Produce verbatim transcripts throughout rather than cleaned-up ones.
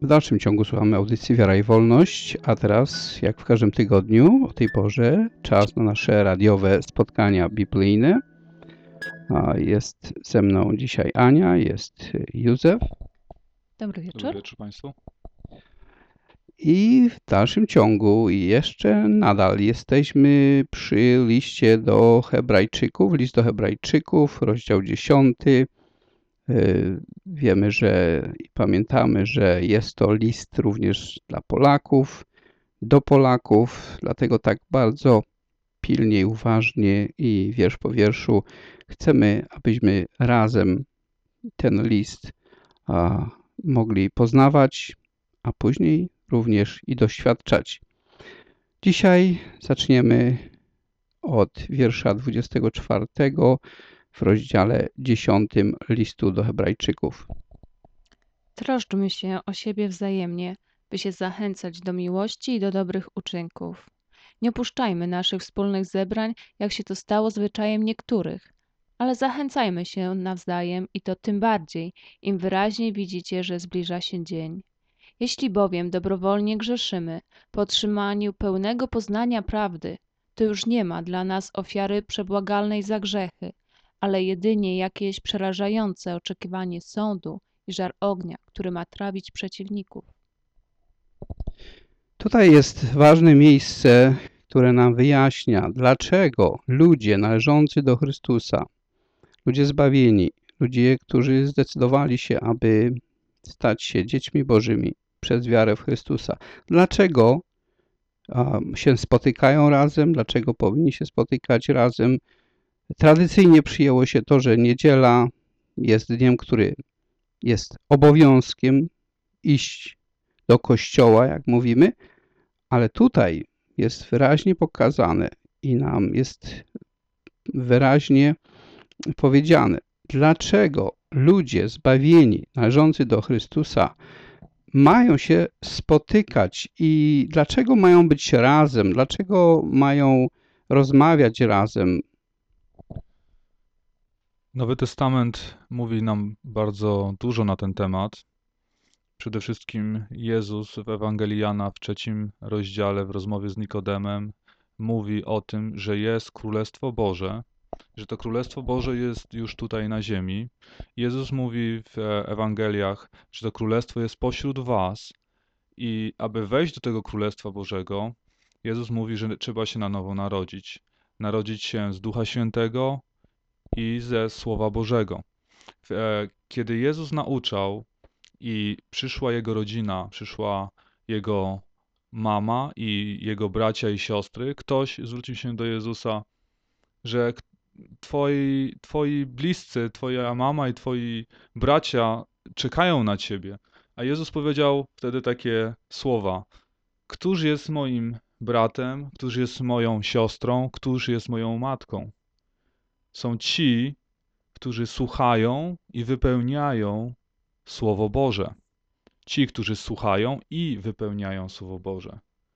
W dalszym ciągu słuchamy audycji Wiara i Wolność, a teraz, jak w każdym tygodniu, o tej porze, czas na nasze radiowe spotkania biblijne. Jest ze mną dzisiaj Ania, jest Józef. Dobry wieczór. Dobry wieczór Państwu. I w dalszym ciągu jeszcze nadal jesteśmy przy liście do Hebrajczyków, list do Hebrajczyków, rozdział dziesiąty. Wiemy, że i pamiętamy, że jest to list również dla Polaków, do Polaków, dlatego tak bardzo pilnie i uważnie i wiersz po wierszu chcemy, abyśmy razem ten list a, mogli poznawać, a później również i doświadczać. Dzisiaj zaczniemy od wiersza dwudziestego czwartego w rozdziale dziesiątym listu do Hebrajczyków. Troszczmy się o siebie wzajemnie, by się zachęcać do miłości i do dobrych uczynków. Nie opuszczajmy naszych wspólnych zebrań, jak się to stało zwyczajem niektórych, ale zachęcajmy się nawzajem i to tym bardziej, im wyraźniej widzicie, że zbliża się dzień. Jeśli bowiem dobrowolnie grzeszymy po otrzymaniu pełnego poznania prawdy, to już nie ma dla nas ofiary przebłagalnej za grzechy, ale jedynie jakieś przerażające oczekiwanie sądu i żar ognia, który ma trawić przeciwników. Tutaj jest ważne miejsce, które nam wyjaśnia, dlaczego ludzie należący do Chrystusa, ludzie zbawieni, ludzie, którzy zdecydowali się, aby stać się dziećmi Bożymi przez wiarę w Chrystusa, dlaczego się spotykają razem, dlaczego powinni się spotykać razem. Tradycyjnie przyjęło się to, że niedziela jest dniem, który jest obowiązkiem iść do kościoła, jak mówimy, ale tutaj jest wyraźnie pokazane i nam jest wyraźnie powiedziane, dlaczego ludzie zbawieni, należący do Chrystusa, mają się spotykać i dlaczego mają być razem, dlaczego mają rozmawiać razem. Nowy Testament mówi nam bardzo dużo na ten temat. Przede wszystkim Jezus w Ewangelii Jana w trzecim rozdziale w rozmowie z Nikodemem mówi o tym, że jest Królestwo Boże, że to Królestwo Boże jest już tutaj na ziemi. Jezus mówi w Ewangeliach, że to Królestwo jest pośród was i aby wejść do tego Królestwa Bożego, Jezus mówi, że trzeba się na nowo narodzić. Narodzić się z Ducha Świętego i ze Słowa Bożego. Kiedy Jezus nauczał i przyszła Jego rodzina, przyszła Jego mama i Jego bracia i siostry, ktoś zwrócił się do Jezusa, że twoi, twoi bliscy, twoja mama i twoi bracia czekają na ciebie. A Jezus powiedział wtedy takie słowa: Któż jest moim bratem, któż jest moją siostrą, któż jest moją matką? Są ci, którzy słuchają i wypełniają Słowo Boże. Ci, którzy słuchają i wypełniają Słowo Boże.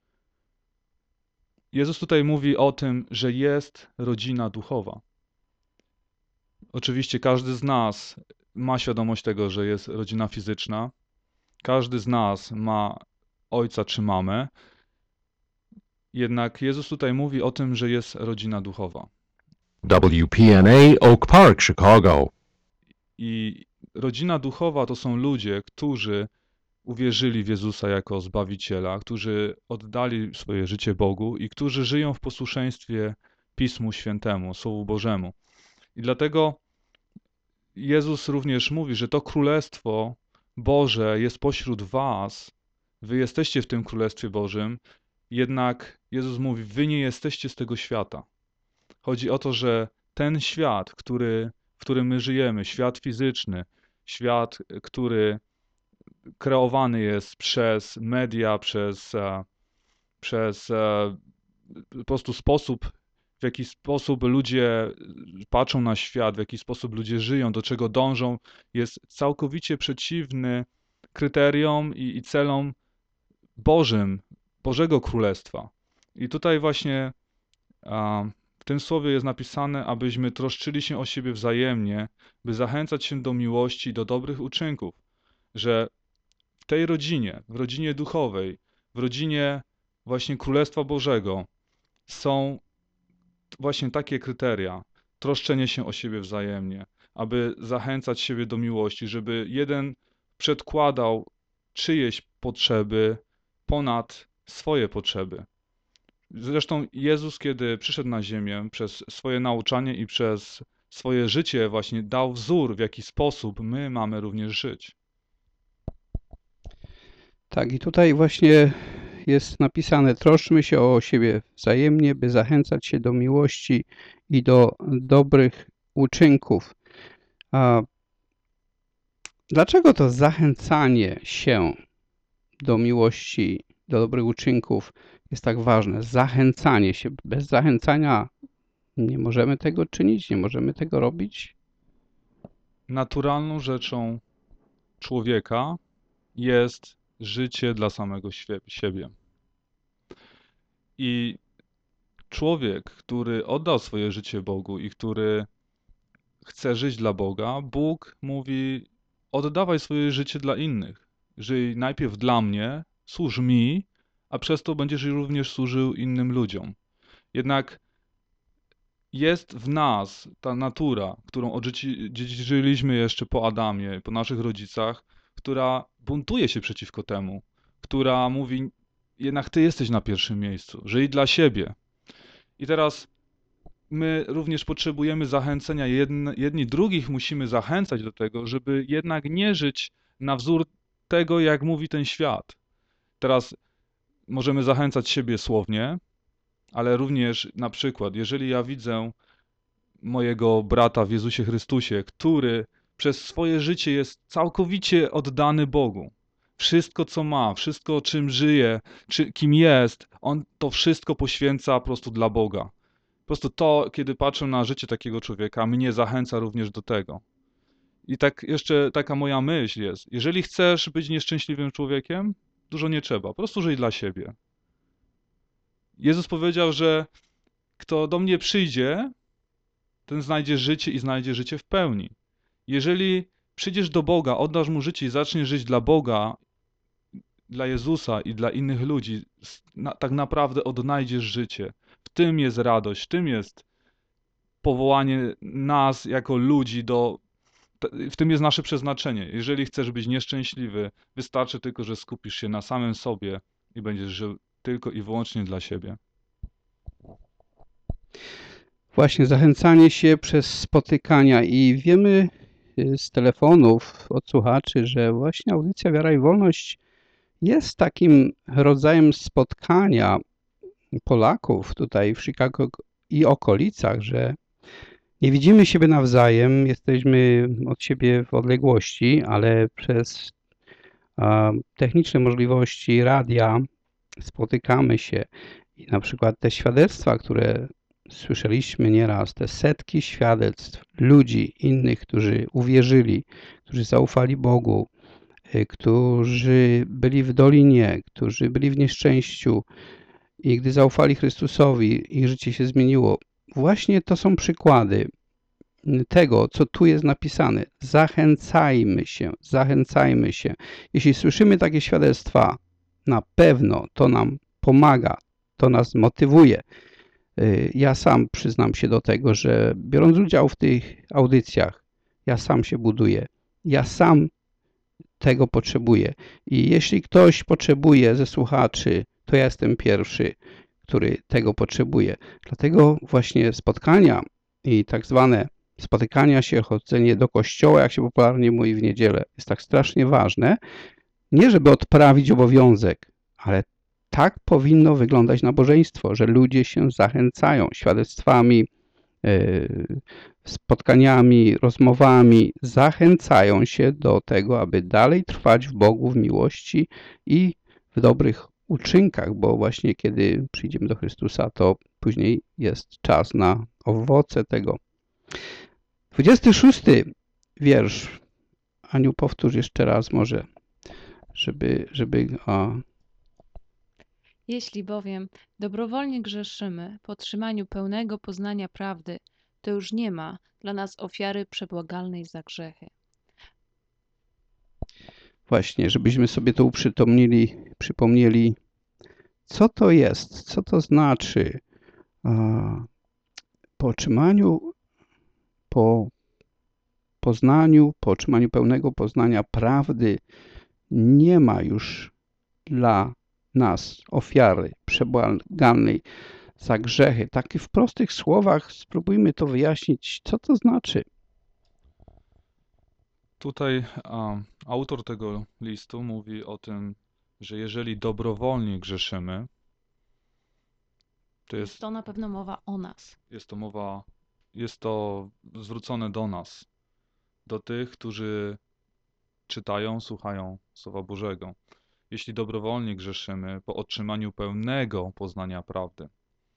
Jezus tutaj mówi o tym, że jest rodzina duchowa. Oczywiście każdy z nas ma świadomość tego, że jest rodzina fizyczna. Każdy z nas ma ojca czy mamę. Jednak Jezus tutaj mówi o tym, że jest rodzina duchowa. W P N A Oak Park, Chicago. I rodzina duchowa to są ludzie, którzy uwierzyli w Jezusa jako Zbawiciela, którzy oddali swoje życie Bogu i którzy żyją w posłuszeństwie Pismu Świętemu, Słowu Bożemu. I dlatego Jezus również mówi, że to Królestwo Boże jest pośród was, wy jesteście w tym Królestwie Bożym, jednak Jezus mówi, wy nie jesteście z tego świata. Chodzi o to, że ten świat, który, w którym my żyjemy, świat fizyczny, świat, który kreowany jest przez media, przez, przez po prostu sposób, w jaki sposób ludzie patrzą na świat, w jaki sposób ludzie żyją, do czego dążą, jest całkowicie przeciwny kryteriom i, i celom Bożym, Bożego Królestwa. I tutaj właśnie a, w tym słowie jest napisane, abyśmy troszczyli się o siebie wzajemnie, by zachęcać się do miłości i do dobrych uczynków, że w tej rodzinie, w rodzinie duchowej, w rodzinie właśnie Królestwa Bożego są właśnie takie kryteria, troszczenie się o siebie wzajemnie, aby zachęcać siebie do miłości, żeby jeden przedkładał czyjeś potrzeby ponad swoje potrzeby. Zresztą Jezus, kiedy przyszedł na ziemię, przez swoje nauczanie i przez swoje życie właśnie dał wzór, w jaki sposób my mamy również żyć. Tak, i tutaj właśnie jest napisane: troszczmy się o siebie wzajemnie, by zachęcać się do miłości i do dobrych uczynków. A dlaczego to zachęcanie się do miłości, do dobrych uczynków jest tak ważne? Zachęcanie się. Bez zachęcania nie możemy tego czynić, nie możemy tego robić. Naturalną rzeczą człowieka jest życie dla samego świe- siebie. I człowiek, który oddał swoje życie Bogu i który chce żyć dla Boga, Bóg mówi: oddawaj swoje życie dla innych. Żyj najpierw dla mnie, służ mi, a przez to będziesz również służył innym ludziom. Jednak jest w nas ta natura, którą odziedziczyliśmy jeszcze po Adamie, po naszych rodzicach, która buntuje się przeciwko temu, która mówi: jednak ty jesteś na pierwszym miejscu, żyj dla siebie. I teraz my również potrzebujemy zachęcenia. Jedni, jedni drugich musimy zachęcać do tego, żeby jednak nie żyć na wzór tego, jak mówi ten świat. Teraz możemy zachęcać siebie słownie, ale również na przykład, jeżeli ja widzę mojego brata w Jezusie Chrystusie, który przez swoje życie jest całkowicie oddany Bogu. Wszystko, co ma, wszystko, czym żyje, czy, kim jest, on to wszystko poświęca po prostu dla Boga. Po prostu to, kiedy patrzę na życie takiego człowieka, mnie zachęca również do tego. I tak jeszcze taka moja myśl jest: jeżeli chcesz być nieszczęśliwym człowiekiem, dużo nie trzeba, po prostu żyj dla siebie. Jezus powiedział, że kto do mnie przyjdzie, ten znajdzie życie i znajdzie życie w pełni. Jeżeli przyjdziesz do Boga, oddasz Mu życie i zaczniesz żyć dla Boga, dla Jezusa i dla innych ludzi, na, tak naprawdę odnajdziesz życie. W tym jest radość, w tym jest powołanie nas jako ludzi do... W tym jest nasze przeznaczenie. Jeżeli chcesz być nieszczęśliwy, wystarczy tylko, że skupisz się na samym sobie i będziesz żył tylko i wyłącznie dla siebie. Właśnie zachęcanie się przez spotykania, i wiemy z telefonów od słuchaczy, że właśnie audycja Wiara i Wolność jest takim rodzajem spotkania Polaków tutaj w Chicago i okolicach, że nie widzimy siebie nawzajem, jesteśmy od siebie w odległości, ale przez a, techniczne możliwości radia spotykamy się i na przykład te świadectwa, które słyszeliśmy nieraz, te setki świadectw ludzi innych, którzy uwierzyli, którzy zaufali Bogu, którzy byli w dolinie, którzy byli w nieszczęściu i gdy zaufali Chrystusowi, ich życie się zmieniło. Właśnie to są przykłady tego, co tu jest napisane. Zachęcajmy się, zachęcajmy się. Jeśli słyszymy takie świadectwa, na pewno to nam pomaga, to nas motywuje. Ja sam przyznam się do tego, że biorąc udział w tych audycjach, ja sam się buduję. Ja sam tego potrzebuję. I jeśli ktoś potrzebuje ze słuchaczy, to ja jestem pierwszy, który tego potrzebuje. Dlatego właśnie spotkania i tak zwane spotykania się, chodzenie do kościoła, jak się popularnie mówi, w niedzielę, jest tak strasznie ważne. Nie żeby odprawić obowiązek, ale tak powinno wyglądać nabożeństwo, że ludzie się zachęcają świadectwami, spotkaniami, rozmowami, zachęcają się do tego, aby dalej trwać w Bogu, w miłości i w dobrych uczynkach, bo właśnie kiedy przyjdziemy do Chrystusa, to później jest czas na owoce tego. dwudziesty szósty wiersz. Aniu, powtórz jeszcze raz może, żeby... żeby a... Jeśli bowiem dobrowolnie grzeszymy po otrzymaniu pełnego poznania prawdy, to już nie ma dla nas ofiary przebłagalnej za grzechy. właśnie, żebyśmy sobie to uprzytomnili, przypomnieli, co to jest, co to znaczy. Po otrzymaniu, po poznaniu, po otrzymaniu pełnego poznania prawdy nie ma już dla nas ofiary przebłagalnej za grzechy. Tak w prostych słowach spróbujmy to wyjaśnić, co to znaczy. Tutaj a, autor tego listu mówi o tym, że jeżeli dobrowolnie grzeszymy, to Jest jest, to na pewno mowa o nas. jest to mowa, jest to zwrócone do nas, do tych, którzy czytają, słuchają Słowa Bożego. Jeśli dobrowolnie grzeszymy po otrzymaniu pełnego poznania prawdy.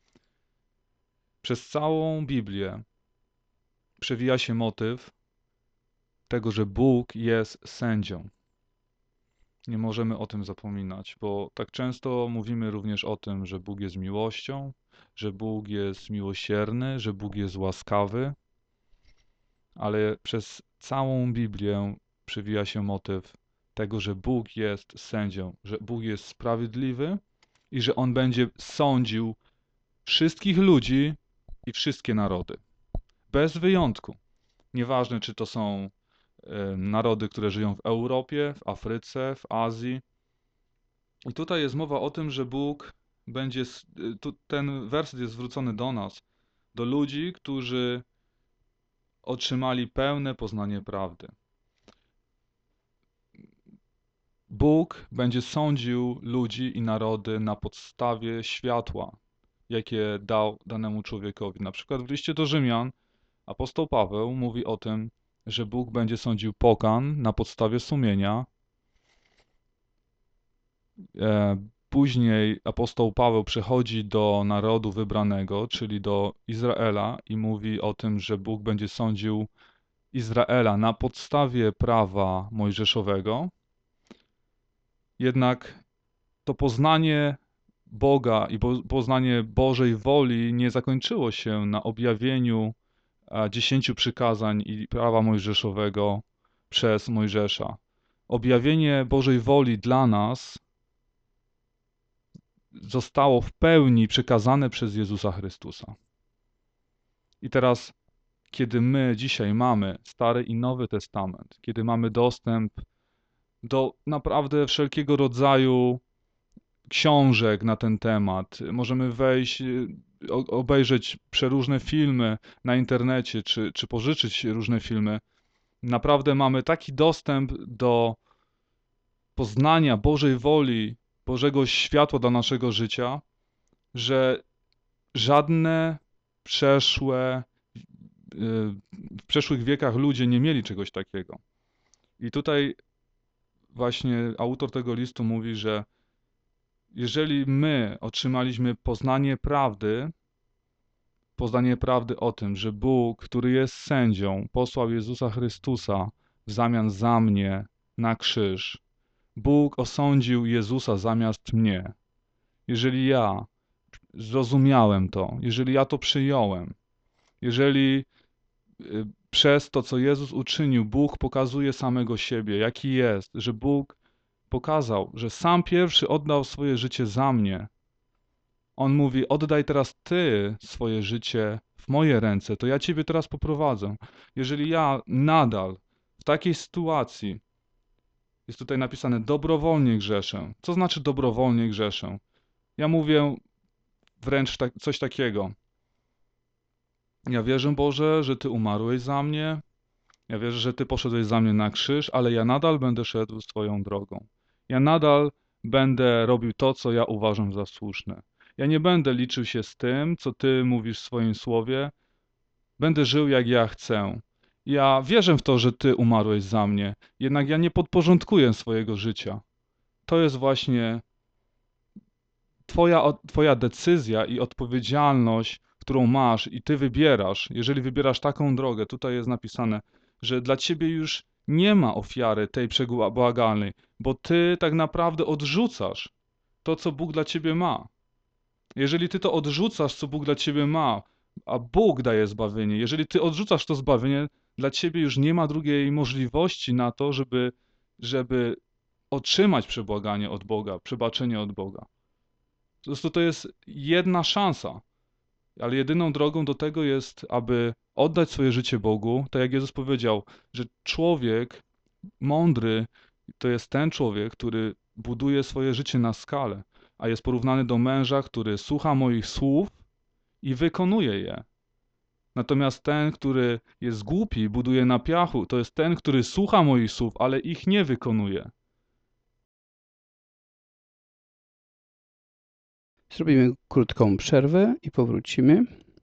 Przez całą Biblię przewija się motyw tego, że Bóg jest sędzią. Nie możemy o tym zapominać, bo tak często mówimy również o tym, że Bóg jest miłością, że Bóg jest miłosierny, że Bóg jest łaskawy, ale przez całą Biblię przewija się motyw tego, że Bóg jest sędzią, że Bóg jest sprawiedliwy i że On będzie sądził wszystkich ludzi i wszystkie narody. Bez wyjątku. Nieważne, czy to są e, narody, które żyją w Europie, w Afryce, w Azji. I tutaj jest mowa o tym, że Bóg będzie, s- y, tu, ten werset jest zwrócony do nas, do ludzi, którzy otrzymali pełne poznanie prawdy. Bóg będzie sądził ludzi i narody na podstawie światła, jakie dał danemu człowiekowi. Na przykład w liście do Rzymian apostoł Paweł mówi o tym, że Bóg będzie sądził pogan na podstawie sumienia. E, Później apostoł Paweł przechodzi do narodu wybranego, czyli do Izraela i mówi o tym, że Bóg będzie sądził Izraela na podstawie prawa mojżeszowego. Jednak to poznanie Boga i bo- poznanie Bożej woli nie zakończyło się na objawieniu e, dziesięciu przykazań i prawa mojżeszowego przez Mojżesza. Objawienie Bożej woli dla nas zostało w pełni przekazane przez Jezusa Chrystusa. I teraz, kiedy my dzisiaj mamy Stary i Nowy Testament, kiedy mamy dostęp do naprawdę wszelkiego rodzaju książek na ten temat, możemy wejść, y, o- obejrzeć przeróżne filmy na internecie, czy, czy pożyczyć różne filmy, naprawdę mamy taki dostęp do poznania Bożej woli, Bożego światła dla naszego życia, że żadne przeszłe, y, w przeszłych wiekach ludzie nie mieli czegoś takiego. I tutaj właśnie autor tego listu mówi, że jeżeli my otrzymaliśmy poznanie prawdy, poznanie prawdy o tym, że Bóg, który jest sędzią, posłał Jezusa Chrystusa w zamian za mnie na krzyż, Bóg osądził Jezusa zamiast mnie. Jeżeli ja zrozumiałem to, jeżeli ja to przyjąłem, jeżeli y, przez to, co Jezus uczynił, Bóg pokazuje samego siebie, jaki jest, że Bóg pokazał, że sam pierwszy oddał swoje życie za mnie. On mówi: oddaj teraz Ty swoje życie w moje ręce, to ja Ciebie teraz poprowadzę. Jeżeli ja nadal w takiej sytuacji, jest tutaj napisane, dobrowolnie grzeszę. Co znaczy dobrowolnie grzeszę? Ja mówię wręcz tak, coś takiego. Ja wierzę, Boże, że Ty umarłeś za mnie. Ja wierzę, że Ty poszedłeś za mnie na krzyż, ale ja nadal będę szedł swoją drogą. Ja nadal będę robił to, co ja uważam za słuszne. Ja nie będę liczył się z tym, co Ty mówisz w swoim słowie. Będę żył, jak ja chcę. Ja wierzę w to, że Ty umarłeś za mnie, jednak ja nie podporządkuję swojego życia. To jest właśnie Twoja, twoja decyzja i odpowiedzialność, którą masz i Ty wybierasz. Jeżeli wybierasz taką drogę, tutaj jest napisane, że dla Ciebie już nie ma ofiary tej przebłagalnej, bo Ty tak naprawdę odrzucasz to, co Bóg dla Ciebie ma. Jeżeli Ty to odrzucasz, co Bóg dla Ciebie ma, a Bóg daje zbawienie, jeżeli Ty odrzucasz to zbawienie, dla Ciebie już nie ma drugiej możliwości na to, żeby, żeby otrzymać przebłaganie od Boga, przebaczenie od Boga. Po prostu to jest jedna szansa, ale jedyną drogą do tego jest, aby oddać swoje życie Bogu, tak jak Jezus powiedział, że człowiek mądry to jest ten człowiek, który buduje swoje życie na skalę, a jest porównany do męża, który słucha moich słów i wykonuje je. Natomiast ten, który jest głupi, buduje na piachu, to jest ten, który słucha moich słów, ale ich nie wykonuje. Zrobimy krótką przerwę i powrócimy.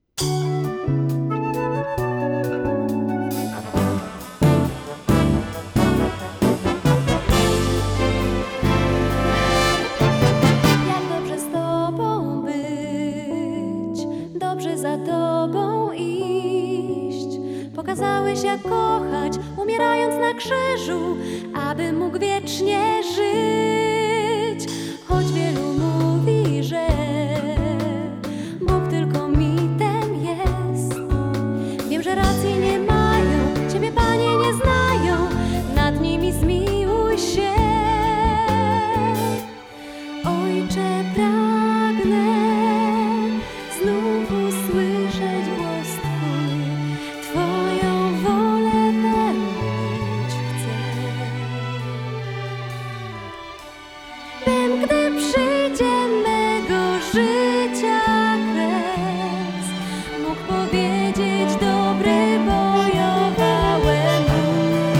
Jak dobrze z Tobą być, dobrze za Tobą iść. Pokazałeś, jak kochać, umierając na krzyżu, aby mógł wiecznie żyć. Choć wielu mówi, że Bóg tylko mitem jest, wiem, że racji nie mają, Ciebie, Panie, nie znają, nad nimi zmiłuj się. Ojcze, pragnę znów usłyszeć głos Twój, Twoją wolę pełnić chcę. Bym, gdy przyjdzie mego życia kres, mógł powiedzieć: dobry bojowałem mój.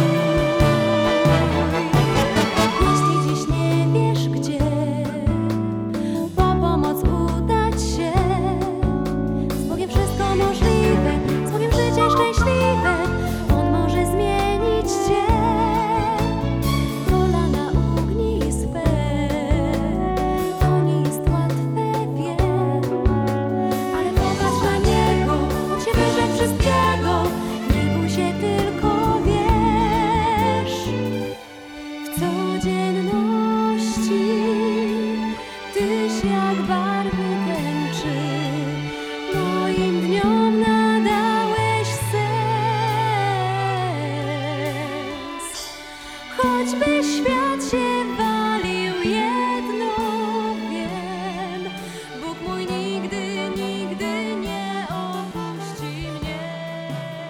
Jeśli dziś nie wiesz gdzie po pomoc udać się, z Bogiem wszystko możliwe, z Bogiem życie szczęśliwe, On może zmienić Cię. Wola na ognispę, to nie jest łatwe, wiem, ale popatrz na Niego, On się wyrzekł wszystkiego, nie bój się, tylko wierz. W codzienności Tyś jak barwy tęczy, moim dniom nadałeś sens. Choćby świat się walił, jedno wiem, Bóg mój nigdy, nigdy nie opuści mnie.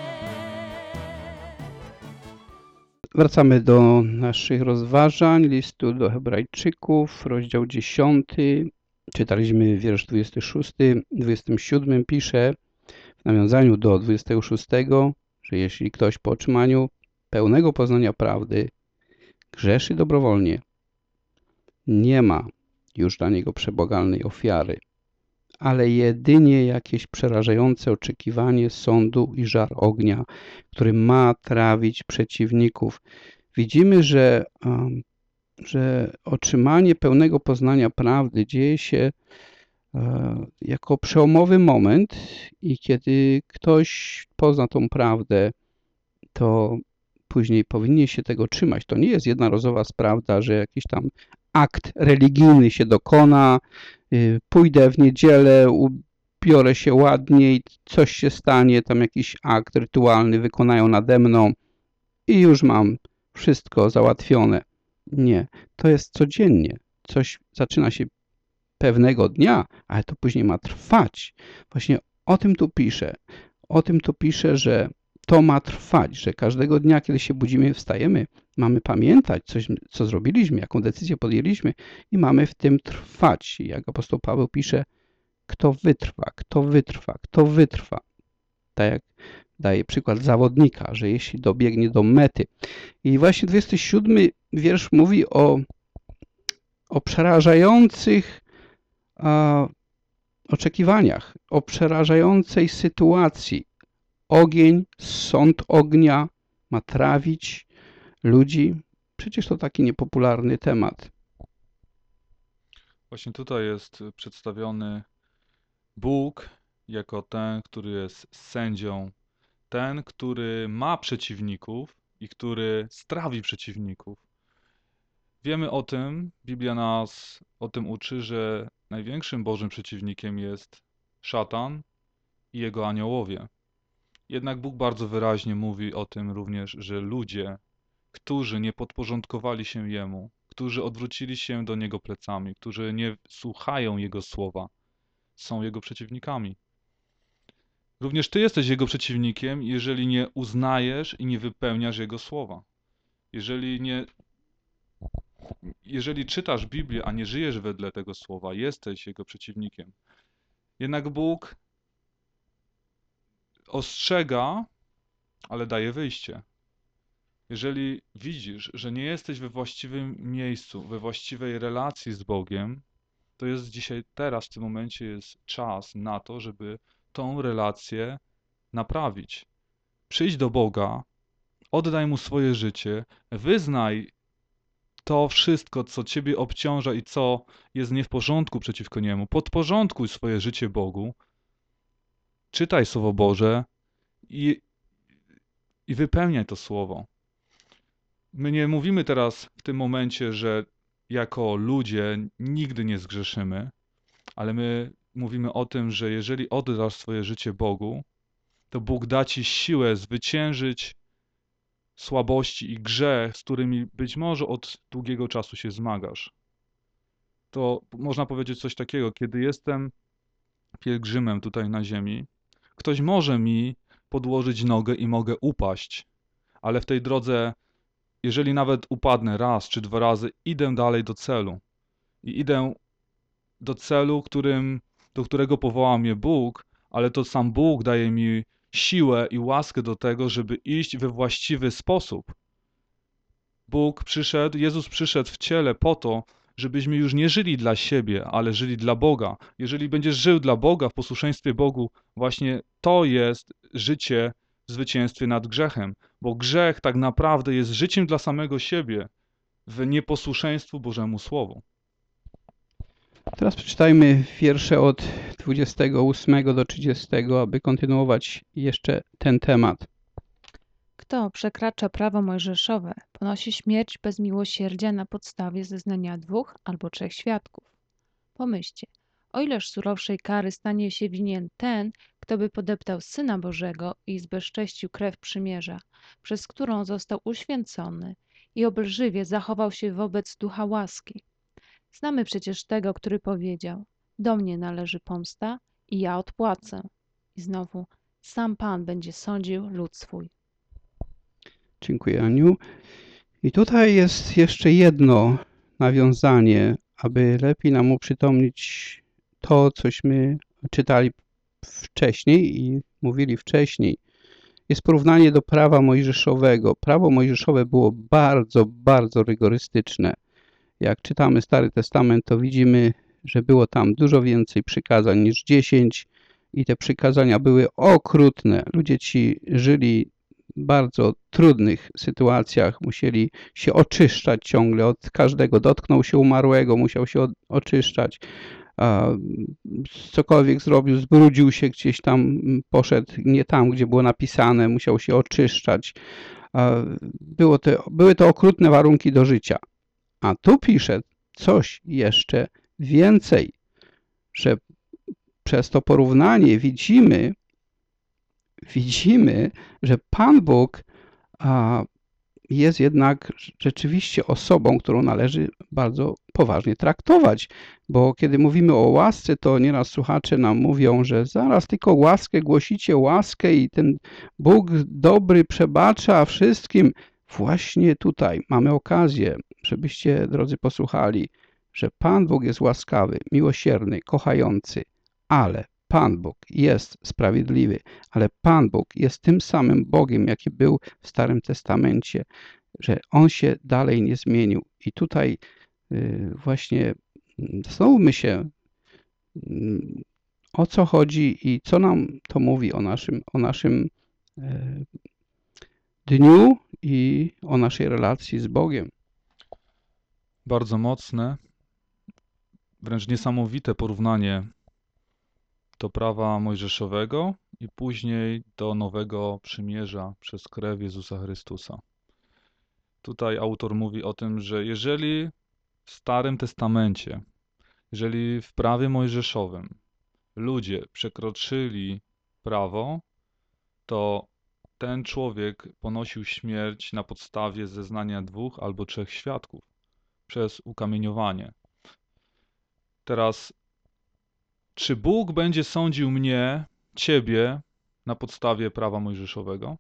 Wracamy do naszych rozważań listu do Hebrajczyków, rozdział dziesiąty. Czytaliśmy wiersz dwudziesty szósty. W dwudziestym siódmym pisze w nawiązaniu do dwudziestego szóstego, że jeśli ktoś po otrzymaniu pełnego poznania prawdy grzeszy dobrowolnie, nie ma już dla niego przebłagalnej ofiary, ale jedynie jakieś przerażające oczekiwanie sądu i żar ognia, który ma trawić przeciwników. Widzimy, że, um, że otrzymanie pełnego poznania prawdy dzieje się e, jako przełomowy moment i kiedy ktoś pozna tą prawdę, to później powinien się tego trzymać. To nie jest jednorazowa sprawa, że jakiś tam akt religijny się dokona, y, pójdę w niedzielę, ubiorę się ładniej, coś się stanie, tam jakiś akt rytualny wykonają nade mną i już mam wszystko załatwione. Nie, to jest codziennie. Coś zaczyna się pewnego dnia, ale to później ma trwać. Właśnie o tym tu pisze. O tym tu pisze, że to ma trwać, że każdego dnia, kiedy się budzimy, wstajemy, mamy pamiętać, coś, co zrobiliśmy, jaką decyzję podjęliśmy i mamy w tym trwać. Jak apostoł Paweł pisze, kto wytrwa, kto wytrwa, kto wytrwa. Tak jak daje przykład zawodnika, że jeśli dobiegnie do mety. I właśnie dwudziesty siódmy wiersz mówi o, o przerażających a, oczekiwaniach, o przerażającej sytuacji. Ogień, sąd ognia ma trawić ludzi. Przecież to taki niepopularny temat. Właśnie tutaj jest przedstawiony Bóg jako ten, który jest sędzią, ten, który ma przeciwników i który strawi przeciwników. Wiemy o tym, Biblia nas o tym uczy, że największym Bożym przeciwnikiem jest szatan i jego aniołowie. Jednak Bóg bardzo wyraźnie mówi o tym również, że ludzie, którzy nie podporządkowali się Jemu, którzy odwrócili się do Niego plecami, którzy nie słuchają Jego słowa, są Jego przeciwnikami. Również Ty jesteś Jego przeciwnikiem, jeżeli nie uznajesz i nie wypełniasz Jego słowa. Jeżeli nie, jeżeli czytasz Biblię, a nie żyjesz wedle tego słowa, jesteś Jego przeciwnikiem. Jednak Bóg ostrzega, ale daje wyjście. Jeżeli widzisz, że nie jesteś we właściwym miejscu, we właściwej relacji z Bogiem, to jest dzisiaj, teraz, w tym momencie jest czas na to, żeby tą relację naprawić. Przyjdź do Boga, oddaj Mu swoje życie, wyznaj to wszystko, co Ciebie obciąża i co jest nie w porządku przeciwko Niemu. Podporządkuj swoje życie Bogu, czytaj Słowo Boże i, i wypełniaj to Słowo. My nie mówimy teraz w tym momencie, że jako ludzie nigdy nie zgrzeszymy, ale my mówimy o tym, że jeżeli oddasz swoje życie Bogu, to Bóg da Ci siłę zwyciężyć słabości i grzech, z którymi być może od długiego czasu się zmagasz. To można powiedzieć coś takiego, kiedy jestem pielgrzymem tutaj na ziemi, ktoś może mi podłożyć nogę i mogę upaść, ale w tej drodze, jeżeli nawet upadnę raz czy dwa razy, idę dalej do celu. I idę do celu, którym, do którego powoła mnie Bóg, ale to sam Bóg daje mi siłę i łaskę do tego, żeby iść we właściwy sposób. Bóg przyszedł, Jezus przyszedł w ciele po to, żebyśmy już nie żyli dla siebie, ale żyli dla Boga. Jeżeli będziesz żył dla Boga, w posłuszeństwie Bogu, właśnie to jest życie w zwycięstwie nad grzechem, bo grzech tak naprawdę jest życiem dla samego siebie w nieposłuszeństwu Bożemu Słowu. Teraz przeczytajmy wiersze od dwudziestego ósmego do trzydziestego, aby kontynuować jeszcze ten temat. Kto przekracza prawo mojżeszowe, ponosi śmierć bez miłosierdzia na podstawie zeznania dwóch albo trzech świadków. Pomyślcie, o ileż surowszej kary stanie się winien ten, kto by podeptał Syna Bożego i zbezcześcił krew przymierza, przez którą został uświęcony i obelżywie zachował się wobec ducha łaski. Znamy przecież tego, który powiedział: do mnie należy pomsta i ja odpłacę. I znowu, sam Pan będzie sądził lud swój. Dziękuję, Aniu. I tutaj jest jeszcze jedno nawiązanie, aby lepiej nam uprzytomnić to, cośmy czytali wcześniej i mówili wcześniej. Jest porównanie do prawa mojżeszowego. Prawo mojżeszowe było bardzo, bardzo rygorystyczne. Jak czytamy Stary Testament, to widzimy, że było tam dużo więcej przykazań niż dziesięć i te przykazania były okrutne. Ludzie ci żyli w bardzo trudnych sytuacjach, musieli się oczyszczać ciągle, od każdego dotknął się umarłego, musiał się oczyszczać. Cokolwiek zrobił, zbrudził się gdzieś tam, poszedł nie tam, gdzie było napisane, musiał się oczyszczać. Było to, były to okrutne warunki do życia. A tu pisze coś jeszcze więcej, że przez to porównanie widzimy, widzimy, że Pan Bóg a, jest jednak rzeczywiście osobą, którą należy bardzo poważnie traktować, bo kiedy mówimy o łasce, to nieraz słuchacze nam mówią, że zaraz tylko łaskę głosicie, łaskę i ten Bóg dobry przebacza wszystkim. Właśnie tutaj mamy okazję, żebyście, drodzy, posłuchali, że Pan Bóg jest łaskawy, miłosierny, kochający, ale Pan Bóg jest sprawiedliwy, ale Pan Bóg jest tym samym Bogiem, jaki był w Starym Testamencie, że On się dalej nie zmienił. I tutaj yy, właśnie zastanówmy się, yy, o co chodzi i co nam to mówi o naszym, o naszym yy, dniu i o naszej relacji z Bogiem. Bardzo mocne, wręcz niesamowite porównanie do prawa mojżeszowego i później do nowego przymierza przez krew Jezusa Chrystusa. Tutaj autor mówi o tym, że jeżeli w Starym Testamencie, jeżeli w prawie mojżeszowym ludzie przekroczyli prawo, to ten człowiek ponosił śmierć na podstawie zeznania dwóch albo trzech świadków. przez ukamieniowanie. Teraz, czy Bóg będzie sądził mnie, ciebie, na podstawie prawa mojżeszowego?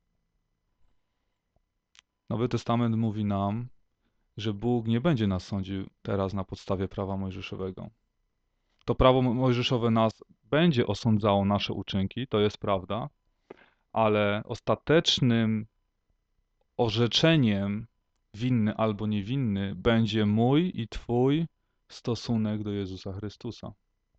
Nowy Testament mówi nam, że Bóg nie będzie nas sądził teraz na podstawie prawa mojżeszowego. To prawo mojżeszowe nas będzie osądzało nasze uczynki, to jest prawda, ale ostatecznym orzeczeniem winny albo niewinny będzie mój i twój stosunek do Jezusa Chrystusa.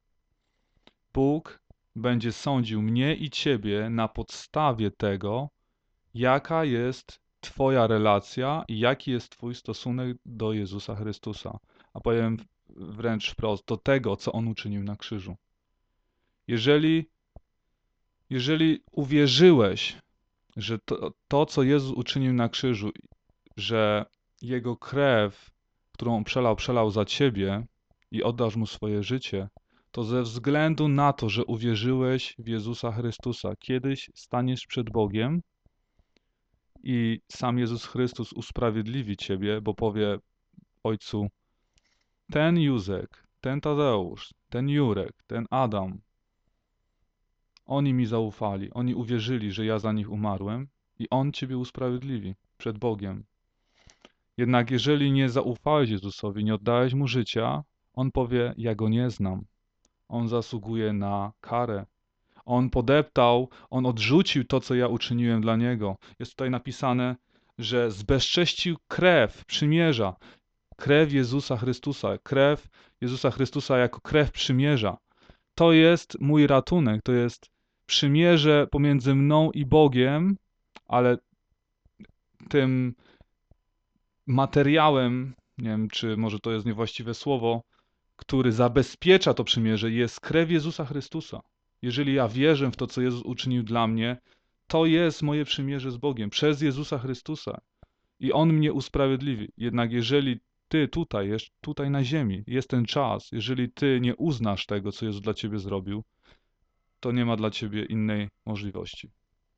Bóg będzie sądził mnie i ciebie na podstawie tego, jaka jest twoja relacja i jaki jest twój stosunek do Jezusa Chrystusa. A powiem wręcz wprost, do tego, co On uczynił na krzyżu. Jeżeli, jeżeli uwierzyłeś, że to, to, co Jezus uczynił na krzyżu, że Jego krew, którą przelał, przelał za ciebie i oddasz Mu swoje życie, to ze względu na to, że uwierzyłeś w Jezusa Chrystusa, kiedyś staniesz przed Bogiem i sam Jezus Chrystus usprawiedliwi ciebie, bo powie Ojcu, ten Józek, ten Tadeusz, ten Jurek, ten Adam, oni mi zaufali, oni uwierzyli, że ja za nich umarłem i On ciebie usprawiedliwi przed Bogiem. Jednak jeżeli nie zaufałeś Jezusowi, nie oddałeś Mu życia, On powie, ja Go nie znam. On zasługuje na karę. On podeptał, On odrzucił to, co ja uczyniłem dla Niego. Jest tutaj napisane, że zbezcześcił krew przymierza. Krew Jezusa Chrystusa. Krew Jezusa Chrystusa jako krew przymierza. To jest mój ratunek. To jest przymierze pomiędzy mną i Bogiem, ale tym materiałem, nie wiem, czy może to jest niewłaściwe słowo, który zabezpiecza to przymierze, jest krew Jezusa Chrystusa. Jeżeli ja wierzę w to, co Jezus uczynił dla mnie, to jest moje przymierze z Bogiem przez Jezusa Chrystusa. I On mnie usprawiedliwi. Jednak jeżeli ty tutaj, jest, tutaj na ziemi, jest ten czas, jeżeli ty nie uznasz tego, co Jezus dla ciebie zrobił, to nie ma dla ciebie innej możliwości.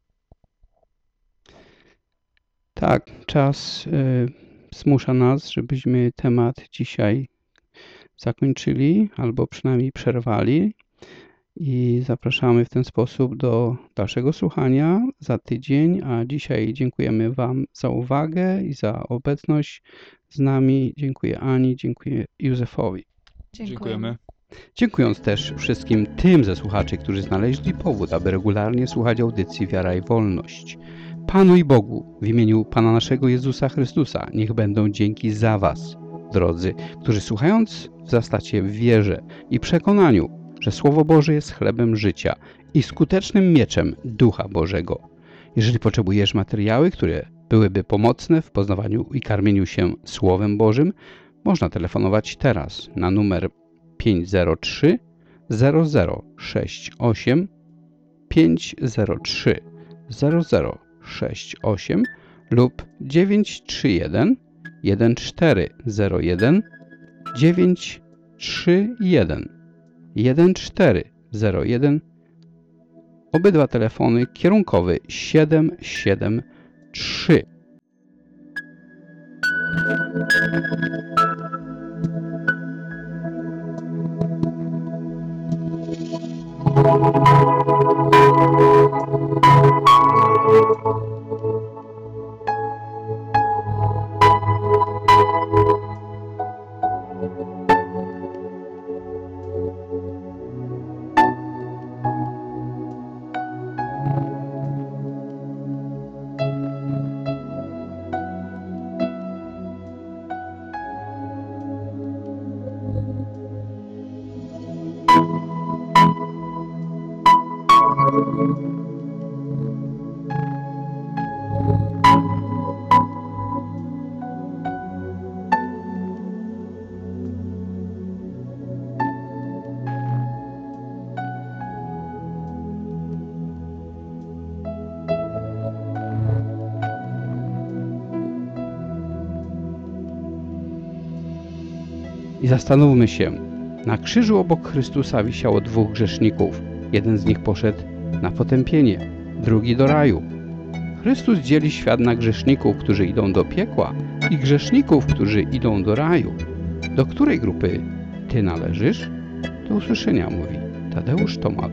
Tak, czas y, zmusza nas, żebyśmy temat dzisiaj zakończyli albo przynajmniej przerwali i zapraszamy w ten sposób do dalszego słuchania za tydzień, a dzisiaj dziękujemy Wam za uwagę i za obecność z nami. Dziękuję Ani, dziękuję Józefowi. Dziękujemy. Dziękując też wszystkim tym ze słuchaczy, którzy znaleźli powód, aby regularnie słuchać audycji Wiara i Wolność. Panu i Bogu, w imieniu Pana naszego Jezusa Chrystusa, niech będą dzięki za Was, drodzy, którzy słuchając wzrastacie w wierze i przekonaniu, że Słowo Boże jest chlebem życia i skutecznym mieczem Ducha Bożego. Jeżeli potrzebujesz materiały, które byłyby pomocne w poznawaniu i karmieniu się Słowem Bożym, można telefonować teraz na numer pięć zero trzy zero zero sześć osiem pięć zero trzy zero zero sześć osiem lub dziewięć trzy jeden jeden cztery zero jeden dziewięć trzy jeden jeden cztery zero jeden. Obydwa telefony kierunkowy siedem siedem trzy. I zastanówmy się, na krzyżu obok Chrystusa wisiało dwóch grzeszników. Jeden z nich poszedł na potępienie, drugi do raju. Chrystus dzieli świat na grzeszników, którzy idą do piekła, i grzeszników, którzy idą do raju. Do której grupy ty należysz? Do usłyszenia, mówi Tadeusz Tomal.